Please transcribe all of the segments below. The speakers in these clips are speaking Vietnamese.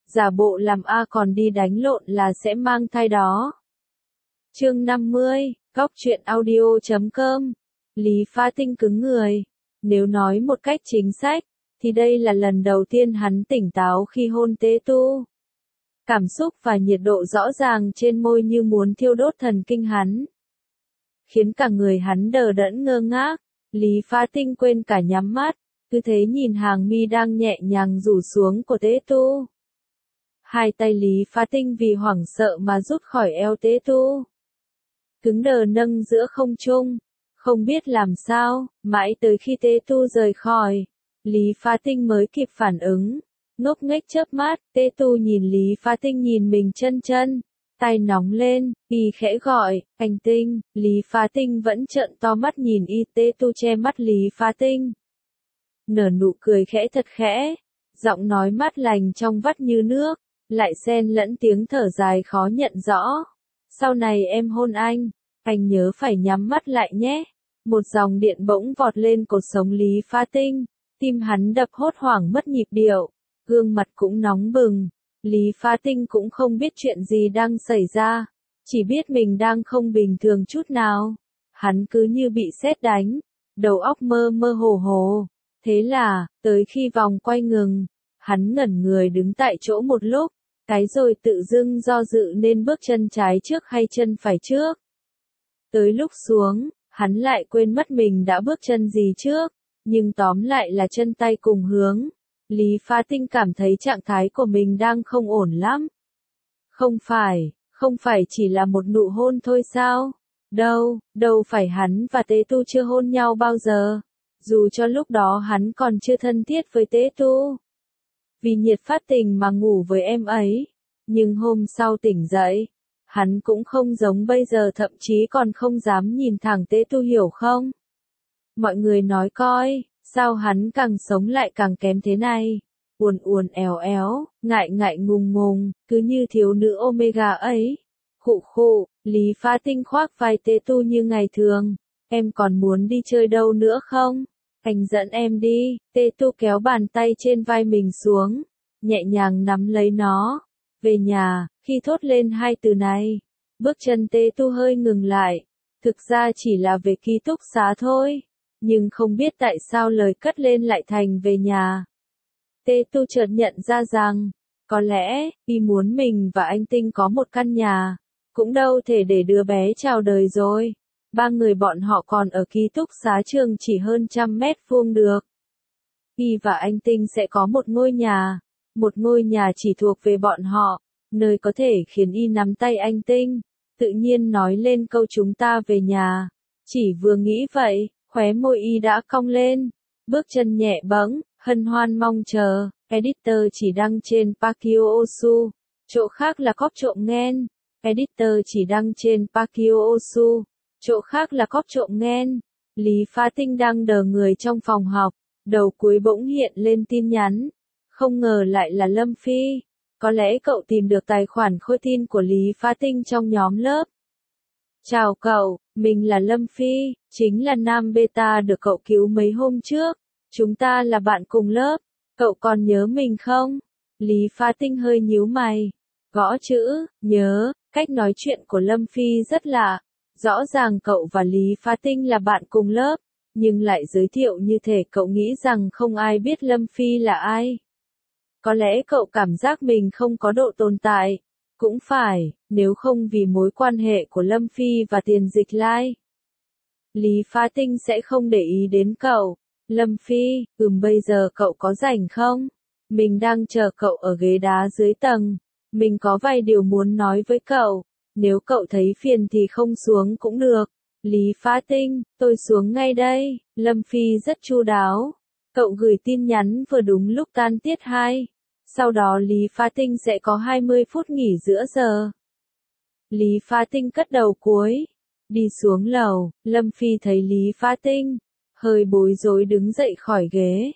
giả bộ làm A còn đi đánh lộn là sẽ mang thai đó. Chương 50, Góc truyện audio.com. Lý Phá Tinh cứng người. Nếu nói một cách chính xác, thì đây là lần đầu tiên hắn tỉnh táo khi hôn Tế Tu. Cảm xúc và nhiệt độ rõ ràng trên môi như muốn thiêu đốt thần kinh hắn, khiến cả người hắn đờ đẫn ngơ ngác. Lý Phá Tinh quên cả nhắm mắt, cứ thế nhìn hàng mi đang nhẹ nhàng rủ xuống của Tế Tu. Hai tay Lý Phá Tinh vì hoảng sợ mà rút khỏi eo Tế Tu, cứng đờ nâng giữa không trung, không biết làm sao, mãi tới khi Tế Tu rời khỏi, Lý Phá Tinh mới kịp phản ứng, ngốc nghếch chớp mắt. Tế Tu nhìn Lý Phá Tinh nhìn mình chân chân, tay nóng lên, y khẽ gọi, anh Tinh. Lý Phá Tinh vẫn trợn to mắt nhìn y. Tế Tu che mắt Lý Phá Tinh, nở nụ cười khẽ thật khẽ, giọng nói mát lành trong vắt như nước, lại xen lẫn tiếng thở dài khó nhận rõ. Sau này em hôn anh nhớ phải nhắm mắt lại nhé. Một dòng điện bỗng vọt lên cột sống Lý Phá Tinh, tim hắn đập hốt hoảng mất nhịp điệu, gương mặt cũng nóng bừng. Lý Phá Tinh cũng không biết chuyện gì đang xảy ra, chỉ biết mình đang không bình thường chút nào. Hắn cứ như bị sét đánh, đầu óc mơ mơ hồ hồ. Thế là, tới khi vòng quay ngừng, hắn ngẩn người đứng tại chỗ một lúc, cái rồi tự dưng do dự nên bước chân trái trước hay chân phải trước. Tới lúc xuống, hắn lại quên mất mình đã bước chân gì trước, nhưng tóm lại là chân tay cùng hướng. Lý Phá Tinh cảm thấy trạng thái của mình đang không ổn lắm. Không phải chỉ là một nụ hôn thôi sao? Đâu phải, hắn và Tế Tu chưa hôn nhau bao giờ. Dù cho lúc đó hắn còn chưa thân thiết với Tế Tu, vì nhiệt phát tình mà ngủ với em ấy. Nhưng hôm sau tỉnh dậy, hắn cũng không giống bây giờ, thậm chí còn không dám nhìn thẳng Tế Tu, hiểu không? Mọi người nói coi, sao hắn càng sống lại càng kém thế này? Uồn éo, ngại ngùng, cứ như thiếu nữ Omega ấy. Khụ, Lý Phá Tinh khoác vai Tế Tu như ngày thường. Em còn muốn đi chơi đâu nữa không? Anh dẫn em đi. Tế Tu kéo bàn tay trên vai mình xuống, nhẹ nhàng nắm lấy nó. Về nhà. Khi thốt lên hai từ này, bước chân Tế Tu hơi ngừng lại. Thực ra chỉ là về ký túc xá thôi, nhưng không biết tại sao lời cất lên lại thành về nhà. Tế Tu chợt nhận ra rằng, có lẽ, y muốn mình và anh Tinh có một căn nhà, cũng đâu thể để đứa bé chào đời rồi. Ba người bọn họ còn ở ký túc xá trường chỉ hơn 100 mét vuông được. Y và anh Tinh sẽ có một ngôi nhà chỉ thuộc về bọn họ, nơi có thể khiến y nắm tay anh Tinh, tự nhiên nói lên câu chúng ta về nhà. Chỉ vừa nghĩ vậy, khóe môi y đã cong lên, bước chân nhẹ bẫng, hân hoan mong chờ. Editor chỉ đăng trên Pakio Osu, chỗ khác là cóp trộm nghen. Editor chỉ đăng trên Pakio Osu, chỗ khác là cóp trộm nghen. Lý Phá Tinh đang đờ người trong phòng học, đầu cuối bỗng hiện lên tin nhắn. Không ngờ lại là Lâm Phi. Có lẽ cậu tìm được tài khoản khôi tin của Lý Phá Tinh trong nhóm lớp. Chào cậu, mình là Lâm Phi, chính là nam beta được cậu cứu mấy hôm trước. Chúng ta là bạn cùng lớp, cậu còn nhớ mình không? Lý Phá Tinh hơi nhíu mày, gõ chữ, nhớ. Cách nói chuyện của Lâm Phi rất lạ. Rõ ràng cậu và Lý Phá Tinh là bạn cùng lớp, nhưng lại giới thiệu như thể cậu nghĩ rằng không ai biết Lâm Phi là ai. Có lẽ cậu cảm giác mình không có độ tồn tại. Cũng phải, nếu không vì mối quan hệ của Lâm Phi và Tiền Dịch Lai, Lý Phá Tinh sẽ không để ý đến cậu. Lâm Phi, bây giờ cậu có rảnh không? Mình đang chờ cậu ở ghế đá dưới tầng. Mình có vài điều muốn nói với cậu. Nếu cậu thấy phiền thì không xuống cũng được. Lý Phá Tinh, tôi xuống ngay đây. Lâm Phi rất chu đáo. Cậu gửi tin nhắn vừa đúng lúc tan tiết 2. Sau đó Lý Phá Tinh sẽ có 20 phút nghỉ giữa giờ. Lý Phá Tinh cất đầu cuối, đi xuống lầu. Lâm Phi thấy Lý Phá Tinh, hơi bối rối đứng dậy khỏi ghế.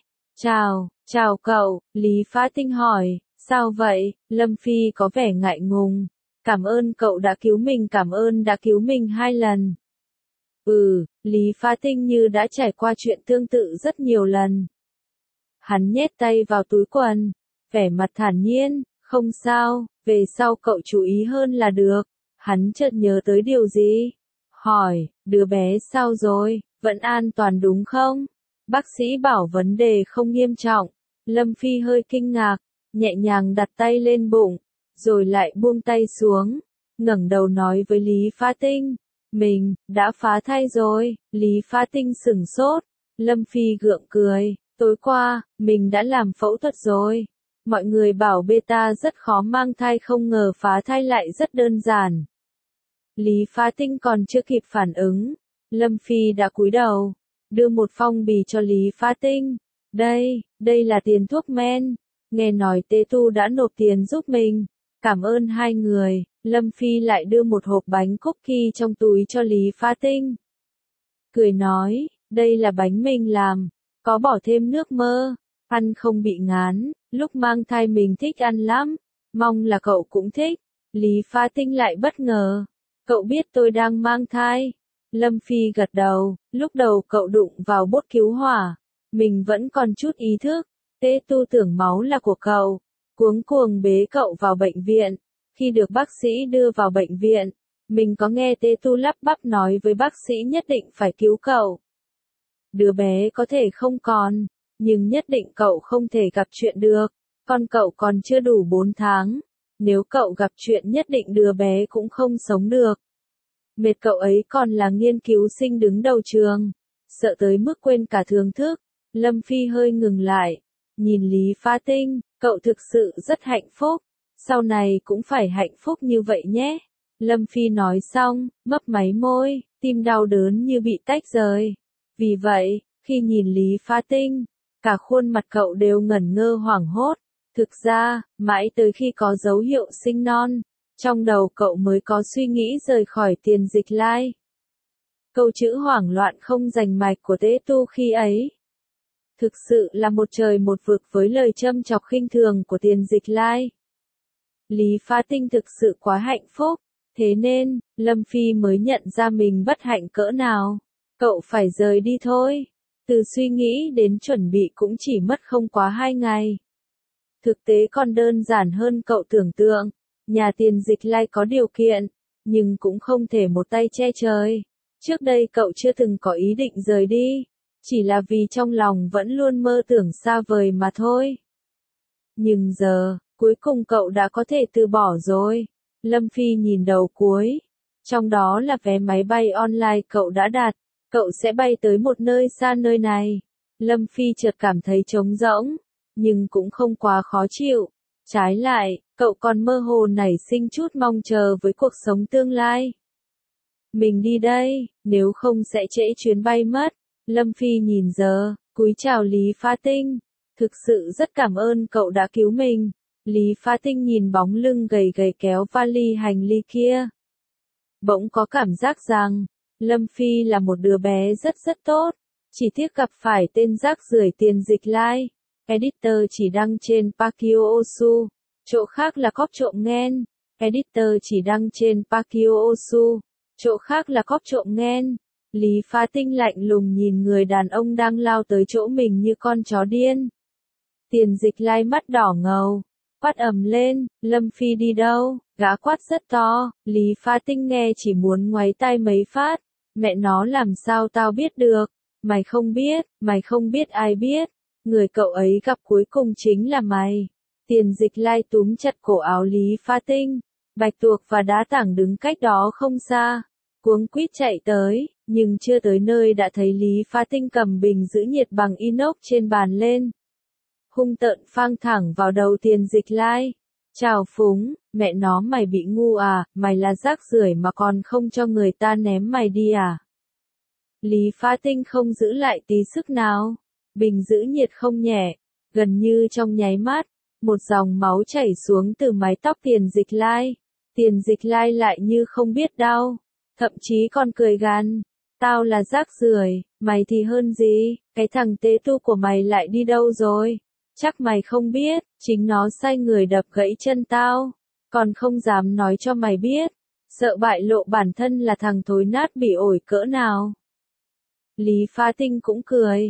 Chào cậu. Lý Phá Tinh hỏi, sao vậy? Lâm Phi có vẻ ngại ngùng. Cảm ơn cậu đã cứu mình, cảm ơn đã cứu mình 2 lần. Lý Phá Tinh như đã trải qua chuyện tương tự rất nhiều lần. Hắn nhét tay vào túi quần, vẻ mặt thản nhiên, Không sao, về sau cậu chú ý hơn là được. Hắn chợt nhớ tới điều gì? Hỏi, đứa bé sao rồi, vẫn an toàn đúng không? Bác sĩ bảo vấn đề không nghiêm trọng. Lâm Phi hơi kinh ngạc, nhẹ nhàng đặt tay lên bụng, rồi lại buông tay xuống, ngẩng đầu nói với Lý Phá Tinh, mình, đã phá thai rồi. Lý Phá Tinh sửng sốt, Lâm Phi gượng cười, tối qua, mình đã làm phẫu thuật rồi. Mọi người bảo beta rất khó mang thai, không ngờ phá thai lại rất đơn giản. Lý Phá Tinh còn chưa kịp phản ứng, Lâm Phi đã cúi đầu, đưa một phong bì cho Lý Phá Tinh. Đây là tiền thuốc men. Nghe nói Tế Tu đã nộp tiền giúp mình. Cảm ơn hai người. Lâm Phi lại đưa một hộp bánh cookie trong túi cho Lý Phá Tinh. Cười nói, đây là bánh mình làm, có bỏ thêm nước mơ, ăn không bị ngán, lúc mang thai mình thích ăn lắm, mong là cậu cũng thích. Lý Phá Tinh lại bất ngờ, cậu biết tôi đang mang thai. Lâm Phi gật đầu, lúc đầu cậu đụng vào bốt cứu hỏa, mình vẫn còn chút ý thức, Tế Tu tưởng máu là của cậu, cuống cuồng bế cậu vào bệnh viện. Khi được bác sĩ đưa vào bệnh viện, mình có nghe Tế Tu lắp bắp nói với bác sĩ nhất định phải cứu cậu. Đứa bé có thể không còn, nhưng nhất định cậu không thể gặp chuyện được, con cậu còn chưa đủ 4 tháng, nếu cậu gặp chuyện nhất định đứa bé cũng không sống được. Mệt cậu ấy còn là nghiên cứu sinh đứng đầu trường, sợ tới mức quên cả thưởng thức. Lâm Phi hơi ngừng lại, nhìn Lý Phá Tinh, cậu thực sự rất hạnh phúc, sau này cũng phải hạnh phúc như vậy nhé. Lâm Phi nói xong, mấp máy môi, tim đau đớn như bị tách rời. Vì vậy, khi nhìn Lý Phá Tinh, cả khuôn mặt cậu đều ngẩn ngơ hoảng hốt. Thực ra, mãi tới khi có dấu hiệu sinh non, trong đầu cậu mới có suy nghĩ rời khỏi Tiền Dịch Lai. Câu chữ hoảng loạn không rành mạch của Tế Tu khi ấy thực sự là một trời một vực với lời châm chọc khinh thường của Tiền Dịch Lai. Lý Phá Tinh thực sự quá hạnh phúc, thế nên, Lâm Phi mới nhận ra mình bất hạnh cỡ nào. Cậu phải rời đi thôi. Từ suy nghĩ đến chuẩn bị cũng chỉ mất không quá 2 ngày. Thực tế còn đơn giản hơn cậu tưởng tượng. Nhà Tiền Dịch Lai có điều kiện, nhưng cũng không thể một tay che trời. Trước đây cậu chưa từng có ý định rời đi, chỉ là vì trong lòng vẫn luôn mơ tưởng xa vời mà thôi. Nhưng giờ, cuối cùng cậu đã có thể từ bỏ rồi. Lâm Phi nhìn đầu cuối, trong đó là vé máy bay online cậu đã đặt, cậu sẽ bay tới một nơi xa nơi này. Lâm Phi chợt cảm thấy trống rỗng, nhưng cũng không quá khó chịu. Trái lại, cậu còn mơ hồ nảy sinh chút mong chờ với cuộc sống tương lai. Mình đi đây, nếu không sẽ trễ chuyến bay mất. Lâm Phi nhìn giờ, cúi chào Lý Phá Tinh. Thực sự rất cảm ơn cậu đã cứu mình. Lý Phá Tinh nhìn bóng lưng gầy gầy kéo vali hành lý kia. Bỗng có cảm giác rằng, Lâm Phi là một đứa bé rất tốt. Chỉ tiếc gặp phải tên rác rưởi Tiền Dịch Lai. Editor chỉ đăng trên Pakio Osu. Chỗ khác là cóp trộm nghen. Editor chỉ đăng trên Pakio Osu. Chỗ khác là cóp trộm nghen. Lý Phá Tinh lạnh lùng nhìn người đàn ông đang lao tới chỗ mình như con chó điên. Tiền Dịch Lai mắt đỏ ngầu, quát ầm lên, Lâm Phi đi đâu? Gã quát rất to, Lý Phá Tinh nghe chỉ muốn ngoáy tai mấy phát. Mẹ nó làm sao tao biết được? Mày không biết ai biết. Người cậu ấy gặp cuối cùng chính là mày. Tiền Dịch Lai túm chặt cổ áo Lý Phá Tinh. Bạch Tuộc và Đá Tảng đứng cách đó không xa, cuống quýt chạy tới, nhưng chưa tới nơi đã thấy Lý Phá Tinh cầm bình giữ nhiệt bằng inox trên bàn lên. Hung tợn phang thẳng vào đầu Tiền Dịch Lai. Chào phúng, mẹ nó mày bị ngu à, mày là rác rưởi mà còn không cho người ta ném mày đi à? Lý Phá Tinh không giữ lại tí sức nào. Bình giữ nhiệt không nhẹ, gần như trong nháy mắt, một dòng máu chảy xuống từ mái tóc Tiền Dịch Lai. Tiền Dịch Lai lại như không biết đau, thậm chí còn cười gằn. Tao là rác rưởi, mày thì hơn gì, cái thằng Tế Tu của mày lại đi đâu rồi? Chắc mày không biết, chính nó sai người đập gãy chân tao, còn không dám nói cho mày biết, sợ bại lộ bản thân là thằng thối nát bị ổi cỡ nào. Lý Phá Tinh cũng cười,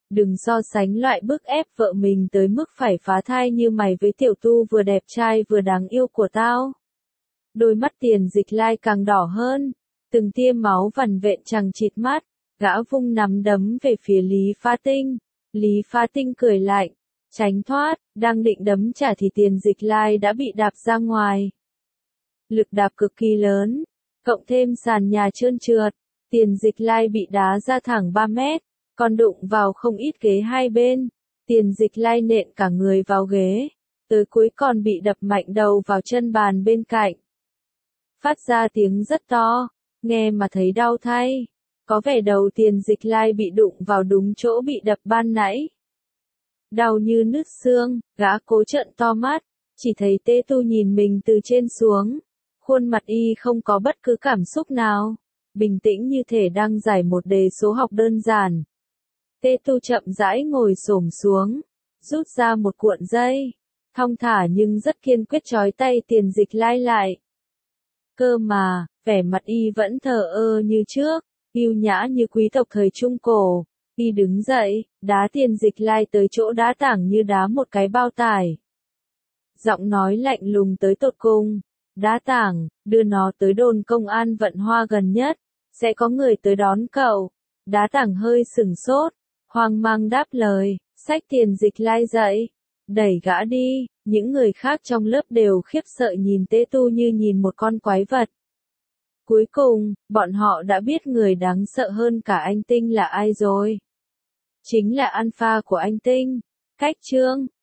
Đừng so sánh loại bức ép vợ mình tới mức phải phá thai như mày với tiểu tu vừa đẹp trai vừa đáng yêu của tao. Đôi mắt Tiền Dịch Lai càng đỏ hơn, từng tia máu vằn vện chằng chịt mắt, gã vung nắm đấm về phía Lý Phá Tinh. Lý Phá Tinh cười lạnh, tránh thoát, đang định đấm trả thì Tiền Dịch Lai đã bị đạp ra ngoài. Lực đạp cực kỳ lớn, cộng thêm sàn nhà trơn trượt, Tiền Dịch Lai bị đá ra thẳng 3 mét, còn đụng vào không ít ghế hai bên. Tiền Dịch Lai nện cả người vào ghế, tới cuối còn bị đập mạnh đầu vào chân bàn bên cạnh. Phát ra tiếng rất to, nghe mà thấy đau thay. Có vẻ đầu Tiền Dịch Lai bị đụng vào đúng chỗ bị đập ban nãy. Đau như nứt xương, gã cố trợn to mắt, chỉ thấy Tê Tu nhìn mình từ trên xuống. Khuôn mặt y không có bất cứ cảm xúc nào, bình tĩnh như thể đang giải một đề số học đơn giản. Tê Tu chậm rãi ngồi xổm xuống, rút ra một cuộn dây, thong thả nhưng rất kiên quyết trói tay Tiền Dịch Lai lại. Cơ mà, vẻ mặt y vẫn thờ ơ như trước, yêu nhã như quý tộc thời Trung Cổ. Y đứng dậy, đá Tiền Dịch Lai tới chỗ đá tảng như đá một cái bao tải. Giọng nói lạnh lùng tới tột cùng, đá tảng, đưa nó tới đồn công an Vận Hoa gần nhất, sẽ có người tới đón cậu. Đá tảng hơi sửng sốt, hoang mang đáp lời, xách Tiền Dịch Lai dậy, đẩy gã đi. Những người khác trong lớp đều khiếp sợ nhìn Tê Tu như nhìn một con quái vật. Cuối cùng, bọn họ đã biết người đáng sợ hơn cả anh Tinh là ai rồi. Chính là alpha của anh Tinh, Cách Trương.